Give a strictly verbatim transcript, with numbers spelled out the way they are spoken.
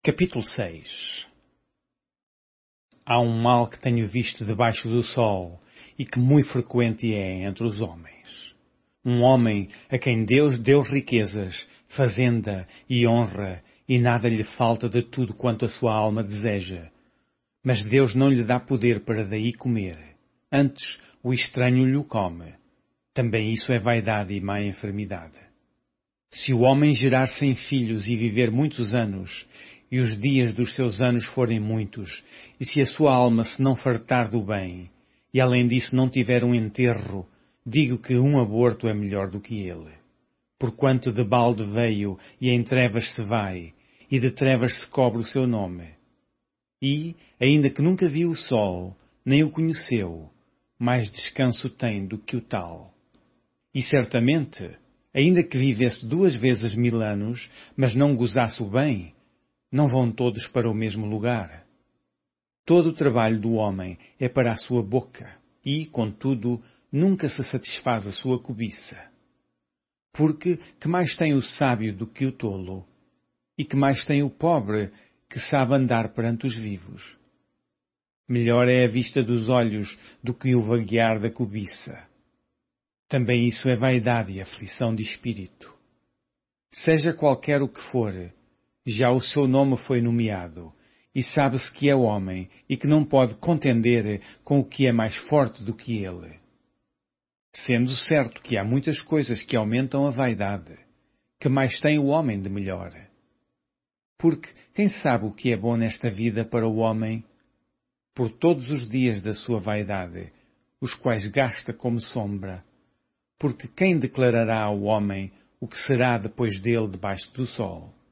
Capítulo seis. Há um mal que tenho visto debaixo do sol e que muito frequente é entre os homens. Um homem a quem Deus deu riquezas, fazenda e honra e nada lhe falta de tudo quanto a sua alma deseja. Mas Deus não lhe dá poder para daí comer. Antes o estranho lhe come. Também isso é vaidade e má enfermidade. Se o homem gerar sem filhos e viver muitos anos, e os dias dos seus anos forem muitos, e se a sua alma se não fartar do bem, e além disso não tiver um enterro, digo que um aborto é melhor do que ele. Porquanto de balde veio, e em trevas se vai, e de trevas se cobre o seu nome. E, ainda que nunca viu o sol, nem o conheceu, mais descanso tem do que o tal. E certamente, ainda que vivesse duas vezes mil anos, mas não gozasse o bem, não vão todos para o mesmo lugar. Todo o trabalho do homem é para a sua boca, e, contudo, nunca se satisfaz a sua cobiça. Porque que mais tem o sábio do que o tolo? E que mais tem o pobre que sabe andar perante os vivos? Melhor é a vista dos olhos do que o vaguear da cobiça. Também isso é vaidade e aflição de espírito. Seja qualquer o que for, já o seu nome foi nomeado, e sabe-se que é homem e que não pode contender com o que é mais forte do que ele. Sendo certo que há muitas coisas que aumentam a vaidade, que mais tem o homem de melhor? Porque quem sabe o que é bom nesta vida para o homem? Por todos os dias da sua vaidade, os quais gasta como sombra. Porque quem declarará ao homem o que será depois dele debaixo do sol?